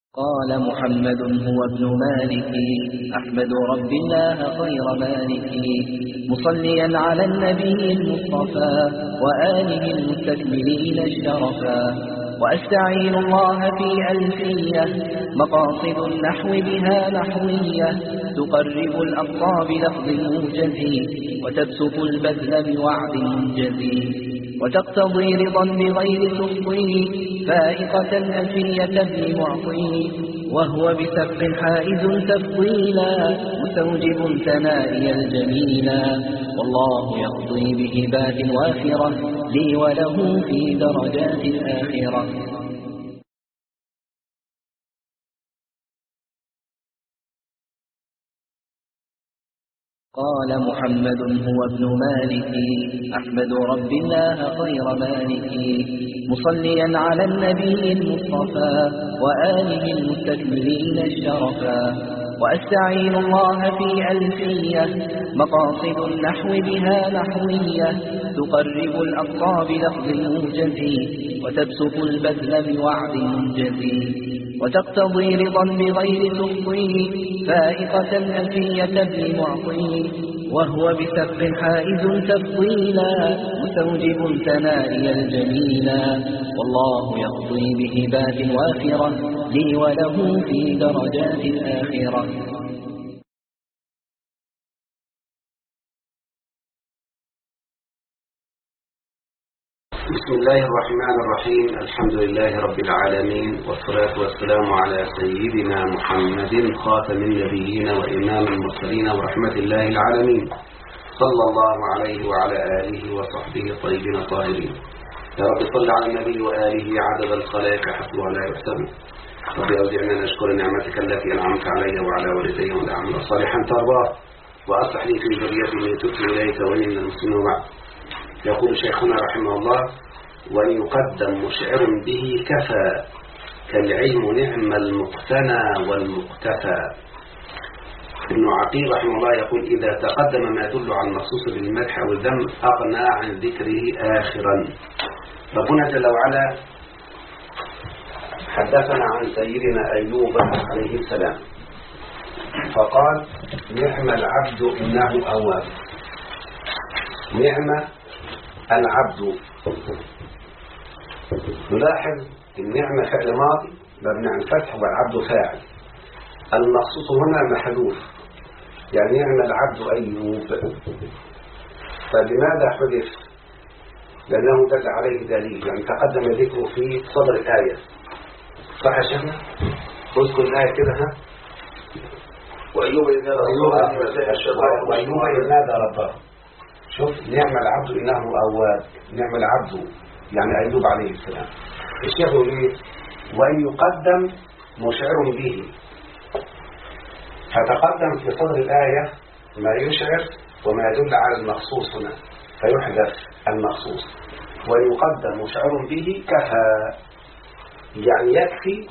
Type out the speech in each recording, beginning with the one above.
قال محمد هو ابن مالك أحمد رب الله خير مالك مصليا على النبي المصطفى وآله المستكملين الشرفا وأستعين الله في ألفية مقاصد النحو بها نحوية تقرب الأقصى بلفظ موجز وتبسط البذل بوعد منجز وتقتضي رضا بغير تفضيل فائقة ألفية ابن معطي وهو بسبق حائز تفضيلا مستوجب ثنائي الجميلا والله يقضي بهبات وافرة لي وله في درجات الآخرة. قال محمد هو ابن مالك أحمد رب الله خير مالك مصليا على النبي المصطفى وآله المستكملين الشرفا وأستعين الله في ألفية مقاصد النحو بها نحوية تقرب الأقصى بلفظ موجز وتبسط البذل بوعد منجز وتقتضي رضا بغير تفضيل فائقة ألفية ابن معطي وهو بسبق حائز تفضيلا مستوجب ثنائي الجميلا والله يقضي بهبات وافرة لي وله في درجات الآخرة. بسم الله الرحمن الرحيم. الحمد لله رب العالمين والصلاة والسلام على سيدنا محمد خاتم النبيين وإمام المرسلين ورحمة الله العالمين صلى الله عليه وعلى آله وصحبه الطيبين الطاهرين. يا رب صل على النبي وآله عدد الخلائق حسبه لا يحسب. رب أودعنا أن أشكر نعمتك التي أنعمت علي وعلى والدي وأن أعمل صالحا ترضاه وأصلح لي في ذريتي من تبت إليك وإني من المسلمين بعد. يقول شيخنا رحمه الله: وأن يقدم مشعر به كفى كالعلم نعم المقتنى والمقتفى. ابن عقيل رحمه الله يقول: إذا تقدم ما يدل على المخصوص بالمدح أو الذم أغنى عن ذكره آخرا. ربنا جل وعلا حدثنا عن سيدنا أيوب عليه السلام فقال: نعم العبد إنه أواب. نعم العبد. نلاحظ النعمة فعل ماضي مبني على الفتح والعبد فاعل. المخصوص هنا محذوف، يعني نعم العبد أيوب. فلماذا حذف؟ لأنه دل عليه دليل، يعني تقدم ذكره في صدر الآية. صح يا شيخنا؟ اذكر الآية كده. ها؟ وأيوب إذ نادى ربه. شوف، نعم العبد إنه أواب. نعم العبد يعني أيوب عليه السلام. الشيخ يقول إيه؟ وأن يقدم مشعر به. فتقدم في صدر الآية ما يشعر وما يدل على المخصوص هنا، فيحذف المخصوص. وأن يقدم مشعر به كفى، يعني يكفي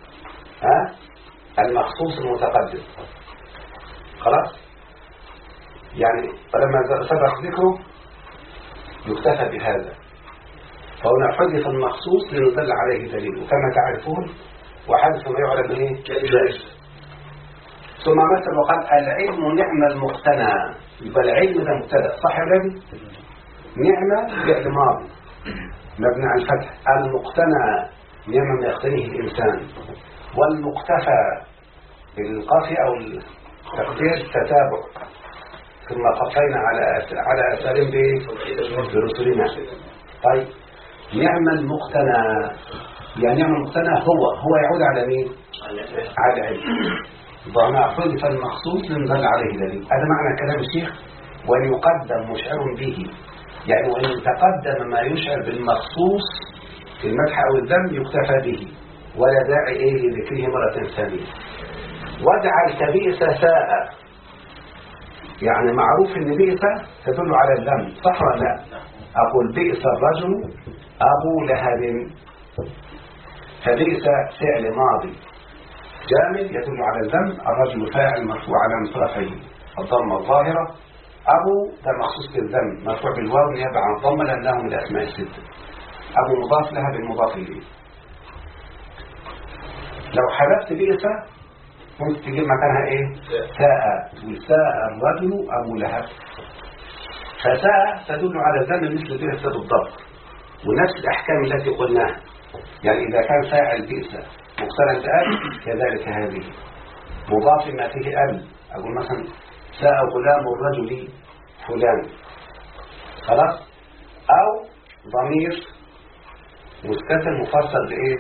المخصوص المتقدم. خلاص؟ يعني فلما سبق ذكره يكتفى بهذا. فهنا حذف المخصوص لندل عليه دليل، وكما تعرفون وحذف ما يعلم ايه جائز. ثم مثل وقال: العلم نعم المقتنى. يبقى العلم ده مبتدا، صح يا ولادي؟ نعمه فعل ماضي مبني على الفتح. المقتنى نعمه ما يقتنيه الانسان. والمقتفى بالقافيه او التقدير تتابع. ثم قفينا على أسالم برسولنا. طيب، نعم المقتنى، يعني نعم المقتنى هو يعود على مين؟ على العلم. ضعنا حذف المخصوص لندل عليه دليل. هذا معنى كلام الشيخ: وأن يقدم مشعر به، يعني وأن يتقدم ما يشعر بالمخصوص في المدح أو الذم يكتفى به، ولا داعي لذكره مرة ثانية. واجعل كبئس ساء، يعني معروف ان بئس تدل على الذم، صح ولا لا؟ اقول: بئس الرجل ابو لهب. فبئس فعل ماضي جامد يدل على الذم. الرجل فاعل مرفوع على مصرفيه الضمه الظاهره. ابو ده مخصوص بالذم مرفوع بالواو نيابه عن الضمه لانه من الاسماء السته. ابو مضاف، لهب المضاف اليه. لو حذفت بئس ممكن تجيب مكانها ايه؟ ساء. وساء الرجل أبو لهب. فساء تدل على ذم مثل بئس بالضبط، ونفس الأحكام التي قلناها. يعني إذا كان فاعل بئس مقترن بأل كذلك هذه مضاف ما فيه أل. أقول مثلا ساء غلام الرجل فلان، خلاص. أو ضمير مستتر مفصل بإيه؟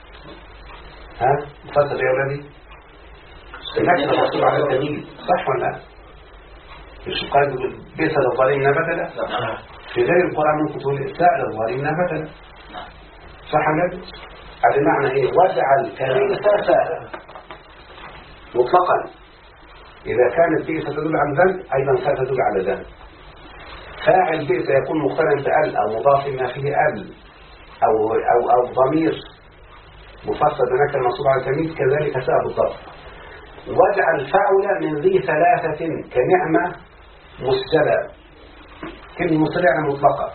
مفصل بإيه يا ولدي؟ النكرة مفصول على الدليل، صح ولا لا؟ مش قال بئس للظالمين بدلا؟ في غير القرآن ممكن تقول ساء للظالمين بدلا، صح ولا لا؟ هذا معنى ايه؟ واجعل كبئس ساء مطلقا. إذا كانت بئس تدل على ذنب أيضا ساء تدل على ذنب. فاعل بئس يكون مقترن بأل أو مضاف ما فيه أل أو ضمير مفصل بنكرة منصوب على التمييز كذلك ساء بالضبط. واجعل فعل من ذي ثلاثة كنعمة مسجلة. كلمة مسجلة يعني مطلقة،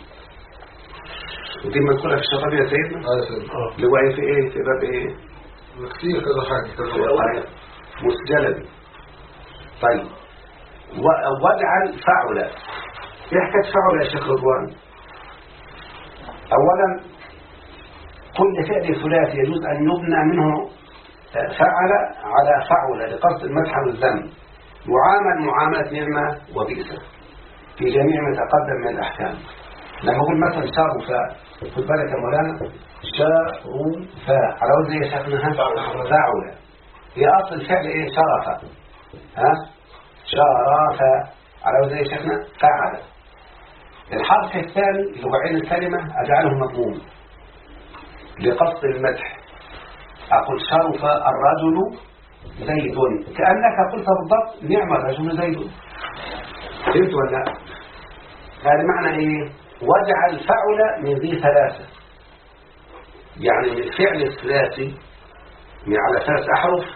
ودي مذكورة في الشطبية يا سيدنا اللي هو في ايه؟ في باب ايه؟ كثير كذا حاجة مسجلة دي. طيب واجعل فعل. ايه حكاية فعل يا شيخ رضوان؟ اولا كل فعل ثلاثي يجوز ان يبنى منه فعل على فعل لقصد المدح والذم، يعامل معاملة نعمة وبئس في جميع ما تقدم من الأحكام. لما أقول مثلا شرف، خد بالك يا مولانا، شرف على وزن ايه شكلها؟ فعل. هي أصل الفعل ايه؟ شرف. شرف على وزن ايه شكلها؟ فعل. الحرف الثاني اللي هو عين الكلمة أجعله مضموم لقصد المدح. أقول شرف الرجل زيد، كأنك قلت بالضبط نعم الرجل زيد. فهمت ولا لا؟ هذا معنى ايه؟ واجعل فعل من ذي ثلاثة، يعني من الفعل الثلاثي من على 3 أحرف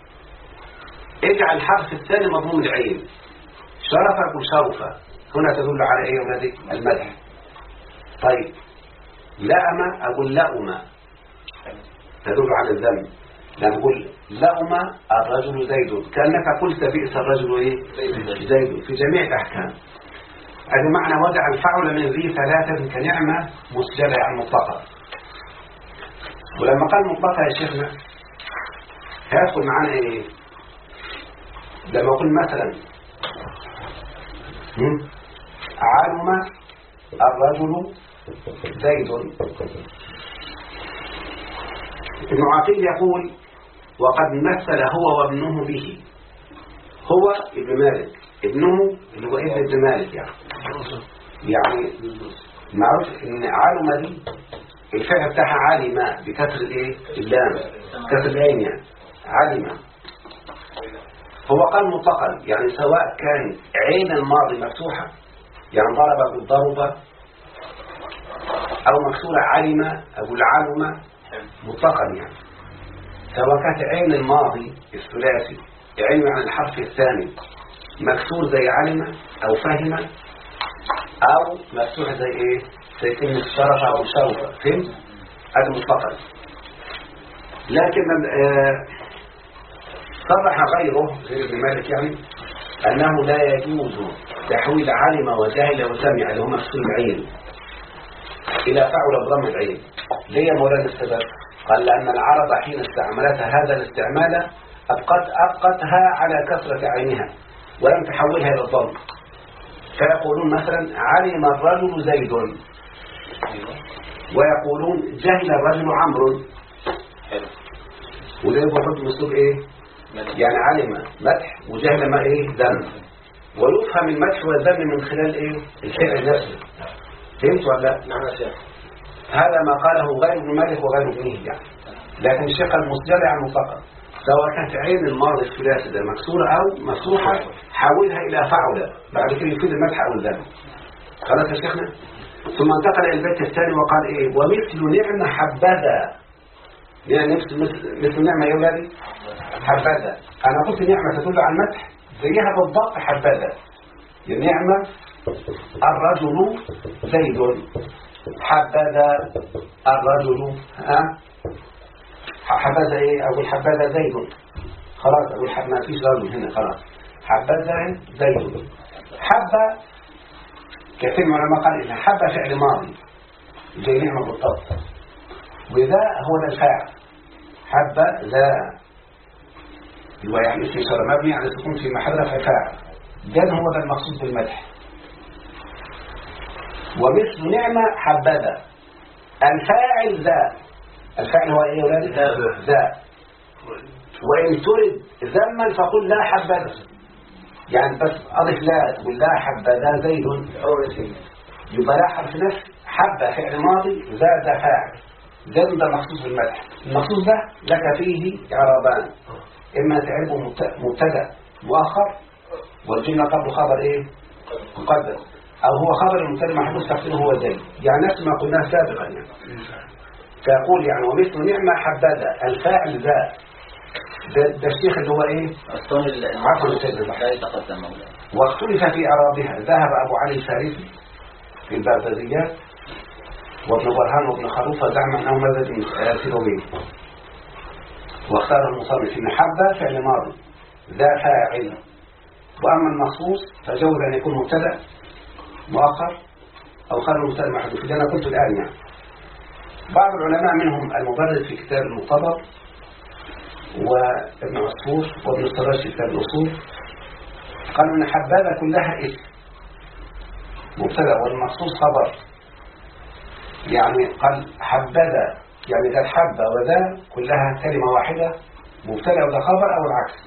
اجعل الحرف الثاني مضموم العين. شرف أقول شرف، هنا تدل على ايه يا ولدي؟ المدح. طيب لأم أقول لأم تدل على الذم. لما أقول لأم الرجل زيد كأنك قلت بئس الرجل ايه؟ زيد في جميع الأحكام. هذا معنى وضع الفعل من ذي ثلاثة كنعمة مسجلة يعني مطلقة. ولما قال مطلقة يا شيخنا هيدخل معنا ايه؟ لما أقول مثلا علم الرجل زيد، ابن عقيل يقول وقد مثل هو وابنه به. هو ابن مالك، ابنه اللي هو ابن مالك يعني معروف ان علم دي الفعل بتاعها علم بكسر الايه؟ اللام، كسر العين يعني علم. هو قال مطلقا يعني سواء كان عين الماضي مفتوحة يعني ضرب بالضربة او مكسورة علم او العلم مطلقا يعني. سواء كانت عين الماضي الثلاثي عين عن الحرف الثاني مكسور زي علم او فهم او مفتوح زي ايه؟ زي كلمة شرف او شرف. فهمت؟ هذا مطلقا. لكن صرح غيره غير ابن مالك يعني انه لا يجوز تحويل علم وجهل وسمع اللي هو مكسور العين الى فعل بضم العين. ليه يا مولانا السبب؟ قال لأن العرب حين استعملتها هذا الاستعمال أبقتها على كسرة عينها ولم تحولها إلى الضم. فيقولون مثلا علم الرجل زيد، ويقولون جهل الرجل عمرو. وده يبقى الرجل مسلوب ايه؟ يعني علم مدح وجهل ما ايه؟ ذم. ويفهم المدح والذم من خلال ايه؟ الفعل نفسه. فهمت ولا لا؟ نعم يا شيخ. هذا ما قاله غير ابن مالك وغير ابنه يعني. لكن الشيخ المسجل يعني فقط سواء كانت عين الماضي الثلاثي ده مكسورة أو مفتوحة حولها إلى فعل بعد كده يفيد المدح أو الذم. خلاص يا شيخنا. ثم انتقل إلى البيت الثاني وقال إيه؟ ومثل نعمة حبذا. يعني مثل نعمة يا ولادي حبذا. أنا قلت نعمة تدل على المدح زيها بالضبط حبذا. نعمة الرجل زيد، حبذا الرجل حبذا ايه؟ اقول حبذا زيد. خلاص اقول ما فيش ضرب هنا خلاص. حبذا زيد. حب كثير من العلماء قال إن حب فعل ماضي زي نعمة بالضبط، وذا هو ذا الفاعل. حب ذا هو يعني اسم إشارة مبني على السكون في محل رفع فاعل. ده هو ذا المقصود بالمدح. ومثل نعمة حبذا الفاعل ذا. الفاعل هو ايه يا ولاد؟ ذا. وإن ترد ذما فقل لا حبذا، يعني بس أضف لا تقول لا حبذا زيد يبقى لا حرف نفس. حب فعل ماضي زاد فاعل. زيد ده مخصوص بالمدح. المخصوص ده لك فيه إعرابان، إما تعربه مبتدا مؤخر والجملة قبل خبر إيه؟ مقدم، أو هو خبر المبتدا محذوف تقديره هو زيد، يعني نفس ما قلناه سابقا يعني. فيقول يعني ومثل نعمة حبذا الفاعل ذا. ده الشيخ اللي هو ايه؟ عفوا لا يتقدم مولانا. واختلف في اعرابها. ذهب ابو علي الفارسي في البغداديات وابن برهان وابن خروفه زعم انه مذهب من سيبويه، واختار المصنف ان حب فعل ماضي ذا فاعل، واما المخصوص فجوز ان يكون مبتدا مؤخر او خبر مبتدا محذوف. اللي انا قلت الان يعني. بعض العلماء منهم المبرد في كتاب المقتضى وابن عصفور وابن السراج في كتاب الأصول قالوا ان حبذا كلها اسم مبتدا والمخصوص خبر. يعني قال حبذا يعني ذا الحبة وذا كلها كلمة واحدة، مبتدا وذا خبر او العكس.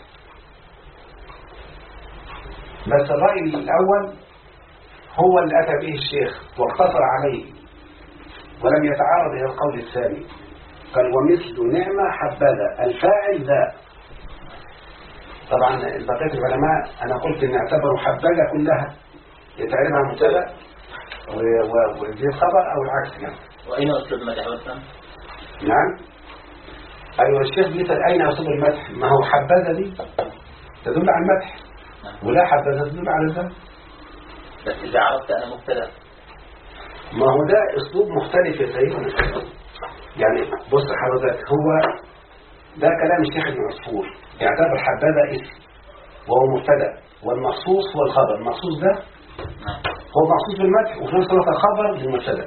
بس الرأي الأول هو اللي أتى به الشيخ واقتصر عليه ولم يتعارض إلى القول الثاني. قال ومثل نعمة حبذا الفاعل ذا. طبعا بقية العلماء أنا قلت إن اعتبروا حبذا كلها يتعربها مبتدا وزي خبر أو العكس يعني. وأين أسلوب المدح والسلام؟ نعم. أيوة الشيخ بيسأل أين أسلوب المدح؟ ما هو حبذا دي تدل على المدح ولا حبذا تدل على ذا. بس إذا عرفت أنا مبتدا ما هو ده أسلوب مختلف يا سيدنا. يعني بص حضرتك هو ده كلام الشيخ ابن عصفور يعتبر حبذا اسم وهو مبتدا والمخصوص هو الخبر. المخصوص ده هو مخصوص بالمدح وفي نفس الوقت الخبر للمبتدا.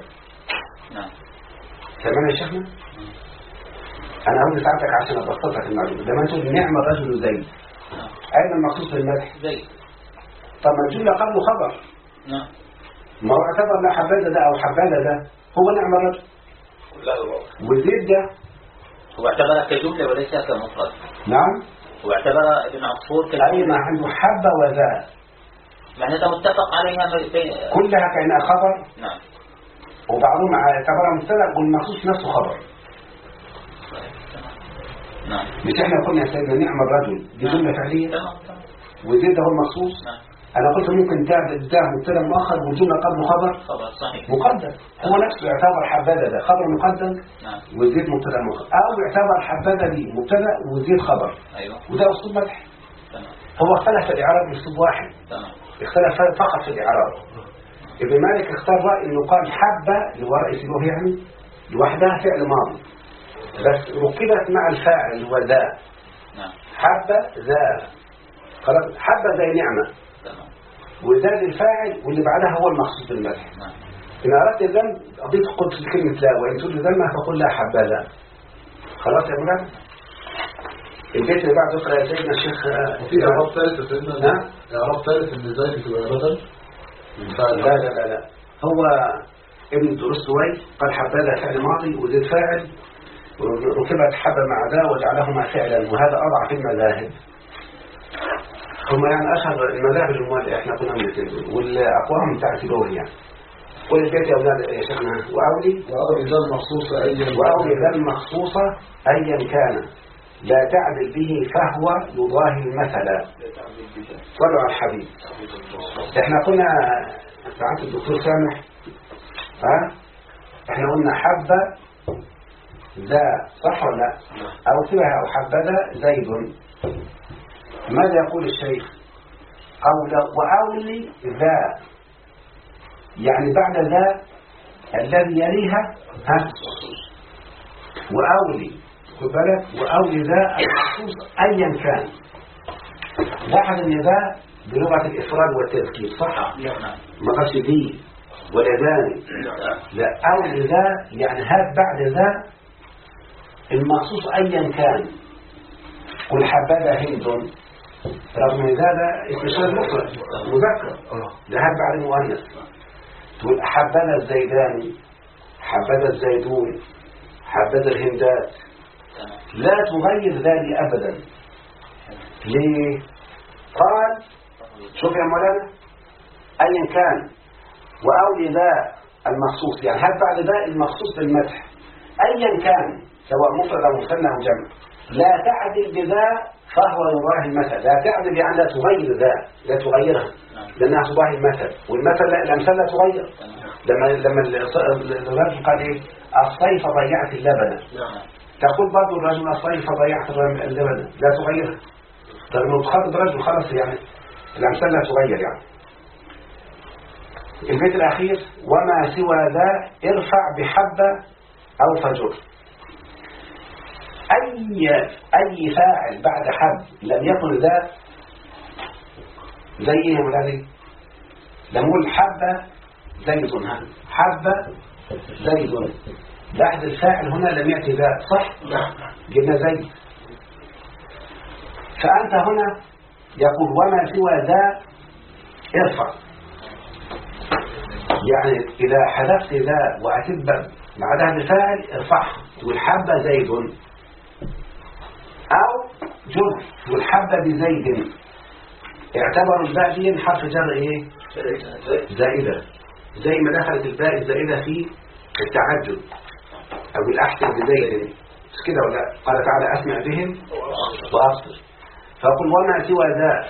سمعنا يا شيخنا؟ انا هقول لساعتك عشان ابسط لك المعلومه. لما تقول نعم الرجل زيد اين المخصوص بالمدح؟ زيد. طب ما الجمله قبله خبر. نعم. ما هو اعتبر لا حبذا ده او حبذا ده هو نعم الرجل. وزيد ده هو اعتبرها كجملة وليس كمفرد. نعم. هو اعتبر ابن عصفور كجملة. أي ما عنده حبة وذا معنى ده متفق عليها كلها كأنها خبر. نعم. وبعضهم اعتبرها مبتدا والمخصوص نفسه خبر. نعم. مش احنا قلنا يا سيدنا نعم الرجل دي جملة فعلية. تمام. وزيد هو المخصوص. نعم. أنا قلت ممكن ده مبتدا مؤخر والجملة قبله خبر. خبر صحيح. مقدم. هو نفسه يعتبر حبذا ده خبر مقدم. نعم. وزيد مبتدا مؤخر أو يعتبر حبذا دي مبتدا وزيد خبر. أيوه. وده أسلوب مدح. تمام. هو اختلف في الإعراب بأسلوب واحد. تمام. اختلف فقط في الإعراب. ابن مالك اختار رأي إنه قال حبة اللي هو رأي سيبويه يعني لوحدها فعل ماضي بس ركبت مع الفاعل اللي هو ذا. نعم. حبة ذا خلاص. حبة زي نعمة. تمام. وزاد الفاعل واللي بعدها هو المخصوص بالمدح. نعم. إن أردت الذنب أضيف قدس كلمة لا وإن تريد ذنبها فقل لا حبذا. خلاص يا مولانا. البيت اللي بعده اقرأ يا سيدنا الشيخ. في إعراب ثالث يا سيدنا. نعم. إعراب ثالث إن إزاي بتبقى بدل. لا هو ابن الدرستوي قال حبذا فعل ماضي وزيد فاعل وركبت حبة مع ذا وجعلهما فعلا وهذا أضعف المذاهب. هم يعني أشهر المذاهب الموالية احنا كنا بنتكلم والأقوام بتاع سيبويه يعني. قل البيت يا أولاد يا شيخنا وأولي ذا المخصوصة أيا كان لا تعدل به فهو يضاهي المثل. صلوا على الحبيب. احنا قلنا ساعات الدكتور سامح احنا قلنا حبة ذا صح ولا لا او فيها او حبذا زيد. ماذا يقول الشيخ؟ وأولي ذا يعني بعد ذا الذي يليها وأولي خد بالك. وأو لذا المخصوص أيا كان. لاحظ ان ده بلغة الإفراد والتذكير صح؟ نعم. ما قالش دي ولا داني. لا، أو لذا يعني هات بعد ذا المخصوص أيا كان. قل حبذا هند، رغم ان ده اسم شيء مفرد مذكر، ده هات بعد المؤنث. تقول حبذا الزيداني، حبذا الزيدون، حبذا الهندات. لا تغير ذلك أبدا. ليه؟ قال شوف يا مولانا أيا كان وأولي ذا المخصوص، يعني هات بعد ذا المخصوص بالمدح أيا كان سواء مفرد أو مثنى أو جمع. لا تعدل بذا فهو يضاهي المثل. لا تعدل يعني لا تغير ذا، لا تغيرها لأنها تضاهي المثل، والمثل الأمثال لا تغير. لما الرجل قال إيه الصيف ضيعت اللبن، تقول برضو الرجل الصيف ضيعت اللبن، لا تغيرها. لما تخاطب رجل خلاص يعني الأمثال لا تغير. يعني البيت الأخير وما سوى ذا ارفع بحبة أو فجر. أي فاعل بعد حب لم يكن ذا زي ايه يا مولاني؟ لما نقول حبة زيد، حبة زيد، لاحظ الفاعل هنا لم يأتي ذا صح؟ جبنا زيد. فأنت هنا يقول وما سوى ذا ارفع، يعني إذا حذفت ذا وأتبع بعدها بفاعل ارفعها، تقول حبة زيد، أو جر تقول حبة بزيد. اعتبروا الباء دي حرف جر ايه؟ زائدة، زي ما دخلت الباء الزائدة في التعجب أو الأحسن بزيد، مش كده ولا؟ قال تعالى أسمع بهم وأبصر. فقل وما سوى ذا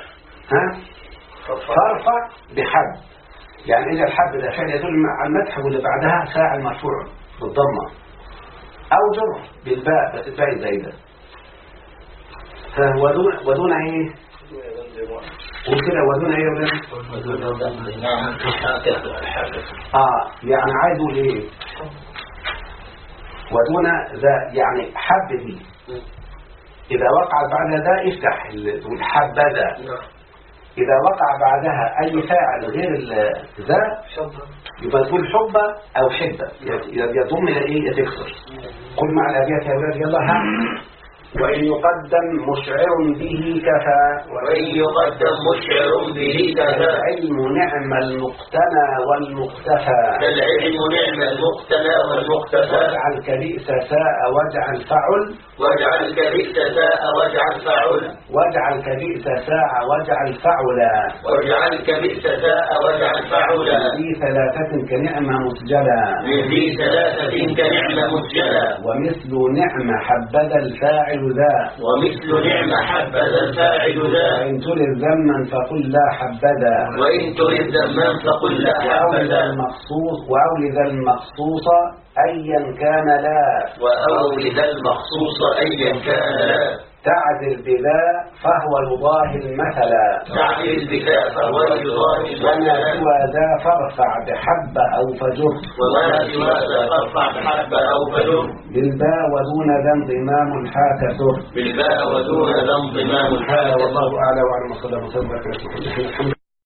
فارفع بحب، يعني إذا الحب ده فعل يدل على المدح واللي بعدها فاعل مرفوع بالضمة، أو جر بالباء بس الباء الزائدة. ودون ايه؟ قول كده ودون ايه يا يعني عايز اقول ايه؟ ودون ذا يعني حب دي إذا وقع بعد ذا افتح الحبذا. إذا وقع بعدها أي فاعل غير ذا يبقى تقول حبة أو حبة، يضم إلى إيه؟ يتكسر. قل مع الأبيات يا أولاد يلا ها. وإن يقدم مشعر به كفى، وإن يقدم مشعر به كفى، العلم نعم المقتنى والمقتفى، العلم نعم المقتنى والمقتفى، واجعل كبئس ساء واجعل فعل، واجعل كبئس ساء واجعل فعل، واجعل كبئس ساء واجعل فعلا، واجعل كبئس ساء واجعل فعلا، في ثلاثة كنعمة مسجلا، في ثلاثة كنعمة مسجلا، ومثل نعم حبذا الفاعل ذا، ومثل نعم حبذا الفاعل ذا، وإن ترد ذما فقل لا حبذا، وإن ترد ذما فقل لا حبذا، وأولذ المخصوص أيا كان لا، وأولذ المخصوص أيا كان لا، تعدل بذا فهو يضاهي المثلا، تعدل بذا فهو يضاهي وما المثلا، سوى ذا فارفع بحب أو فجر، وما سوى ذا فارفع بحب أو فجر، بالباء ودون ذا انضمام حاكثر، بالباء ودون ذا انضمام هذا والله أعلى وأعلم. صلى الله عليه وسلم.